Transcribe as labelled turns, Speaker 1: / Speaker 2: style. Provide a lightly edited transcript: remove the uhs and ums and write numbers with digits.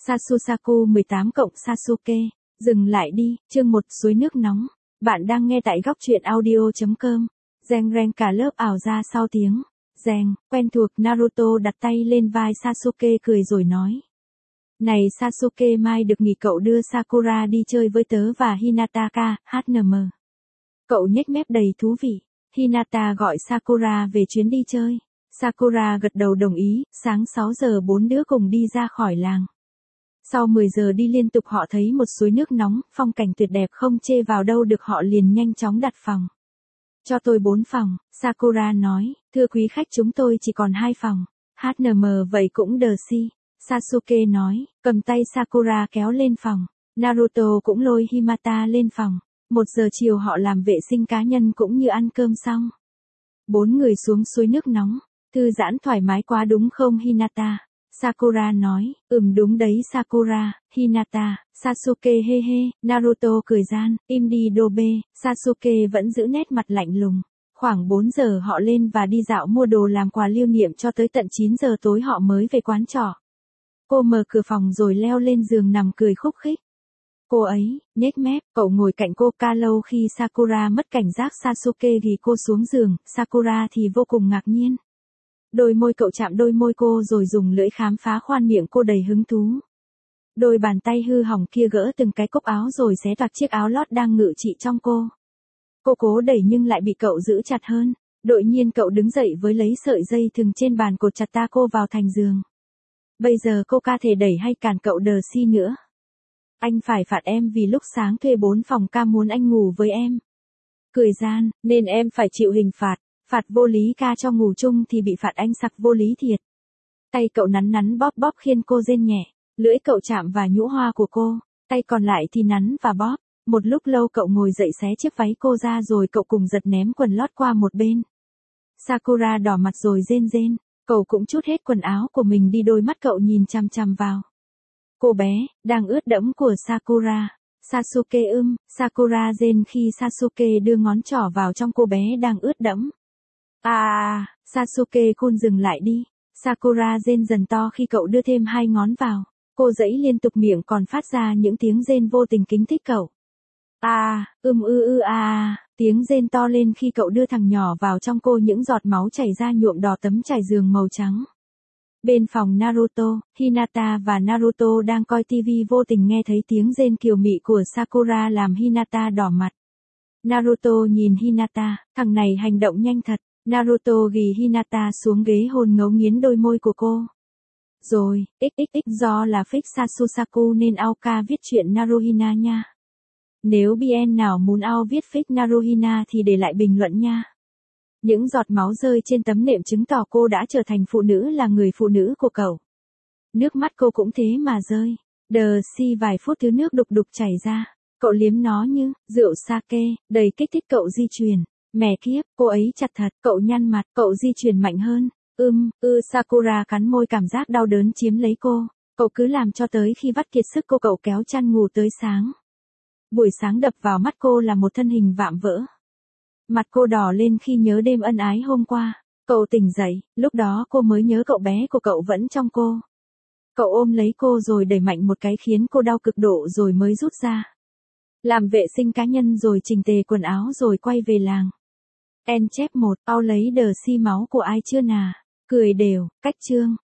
Speaker 1: Sasusaku 18 cộng Sasuke. Dừng lại đi, chương 1 suối nước nóng. Bạn đang nghe tại góc truyện audio.com. Reng reng cả lớp ảo ra sau tiếng. Reng, quen thuộc Naruto đặt tay lên vai Sasuke cười rồi nói. Này Sasuke, mai được nghỉ cậu đưa Sakura đi chơi với tớ và Hinata HNM. Cậu nhếch mép đầy thú vị. Hinata gọi Sakura về chuyến đi chơi. Sakura gật đầu đồng ý, sáng 6 giờ 4 đứa cùng đi ra khỏi làng. Sau 10 giờ đi liên tục họ thấy một suối nước nóng, phong cảnh tuyệt đẹp không chê vào đâu được, họ liền nhanh chóng đặt phòng. Cho tôi 4 phòng, Sakura nói, thưa quý khách chúng tôi chỉ còn 2 phòng. HNM vậy cũng đờ si. Sasuke nói, cầm tay Sakura kéo lên phòng. Naruto cũng lôi Hinata lên phòng. 1 giờ chiều họ làm vệ sinh cá nhân cũng như ăn cơm xong. 4 người xuống suối nước nóng. Thư giãn thoải mái quá đúng không Hinata? Sakura nói, đúng đấy Sakura, Hinata, Sasuke he he, Naruto cười gian, im đi Dobe, Sasuke vẫn giữ nét mặt lạnh lùng. Khoảng 4 giờ họ lên và đi dạo mua đồ làm quà lưu niệm cho tới tận 9 giờ tối họ mới về quán trọ. Cô mở cửa phòng rồi leo lên giường nằm cười khúc khích. Cô ấy, nhếch mép, cậu ngồi cạnh cô. Ca lâu khi Sakura mất cảnh giác Sasuke ghi cô xuống giường, Sakura thì vô cùng ngạc nhiên. Đôi môi cậu chạm đôi môi cô rồi dùng lưỡi khám phá khoan miệng cô đầy hứng thú. Đôi bàn tay hư hỏng kia gỡ từng cái cúc áo rồi xé toạc chiếc áo lót đang ngự trị trong cô. Cô cố đẩy nhưng lại bị cậu giữ chặt hơn. Đột nhiên cậu đứng dậy với lấy sợi dây thừng trên bàn cột chặt ta cô vào thành giường. Bây giờ cô ca thể đẩy hay cản cậu đờ si nữa. Anh phải phạt em vì lúc sáng thuê 4 phòng ca muốn anh ngủ với em. Cười gian, nên em phải chịu hình phạt. Phạt vô lý ca cho ngủ chung thì bị phạt anh sặc vô lý thiệt. Tay cậu nắn nắn bóp bóp khiên cô rên nhẹ. Lưỡi cậu chạm vào nhũ hoa của cô. Tay còn lại thì nắn và bóp. Một lúc lâu cậu ngồi dậy xé chiếc váy cô ra rồi cậu cùng giật ném quần lót qua một bên. Sakura đỏ mặt rồi rên rên. Cậu cũng trút hết quần áo của mình đi, đôi mắt cậu nhìn chằm chằm vào cô bé, đang ướt đẫm của Sakura. Sasuke Sakura rên khi Sasuke đưa ngón trỏ vào trong cô bé đang ướt đẫm. Sasuke-kun dừng lại đi. Sakura rên dần to khi cậu đưa thêm 2 ngón vào. Cô giãy liên tục, miệng còn phát ra những tiếng rên vô tình kích thích cậu. Tiếng rên to lên khi cậu đưa thằng nhỏ vào trong cô, những giọt máu chảy ra nhuộm đỏ tấm trải giường màu trắng. Bên phòng Naruto, Hinata và Naruto đang coi tivi vô tình nghe thấy tiếng rên kiều mị của Sakura làm Hinata đỏ mặt. Naruto nhìn Hinata, thằng này hành động nhanh thật. Naruto ghì Hinata xuống ghế hôn ngấu nghiến đôi môi của cô. Rồi, do là fake Sasusaku nên Aoka viết chuyện Naruhina nha. Nếu BN nào muốn ao viết fake Naruhina thì để lại bình luận nha. Những giọt máu rơi trên tấm nệm chứng tỏ cô đã trở thành phụ nữ, là người phụ nữ của cậu. Nước mắt cô cũng thế mà rơi. Đờ si vài phút thứ nước đục đục chảy ra. Cậu liếm nó như rượu sake, đầy kích thích cậu di chuyển. Mẹ kiếp, cô ấy chặt thật, cậu nhăn mặt, cậu di chuyển mạnh hơn. Sakura cắn môi, cảm giác đau đớn chiếm lấy cô. Cậu cứ làm cho tới khi vắt kiệt sức cô. Cậu kéo chăn ngủ tới sáng. Buổi sáng đập vào mắt cô là một thân hình vạm vỡ. Mặt cô đỏ lên khi nhớ đêm ân ái hôm qua. Cậu tỉnh dậy, lúc đó cô mới nhớ cậu bé của cậu vẫn trong cô. Cậu ôm lấy cô rồi đẩy mạnh một cái khiến cô đau cực độ rồi mới rút ra. Làm vệ sinh cá nhân rồi chỉnh tề quần áo rồi quay về làng. Chap 1, ao lấy đờ si máu của ai chưa nà. Cười đều, cách chương.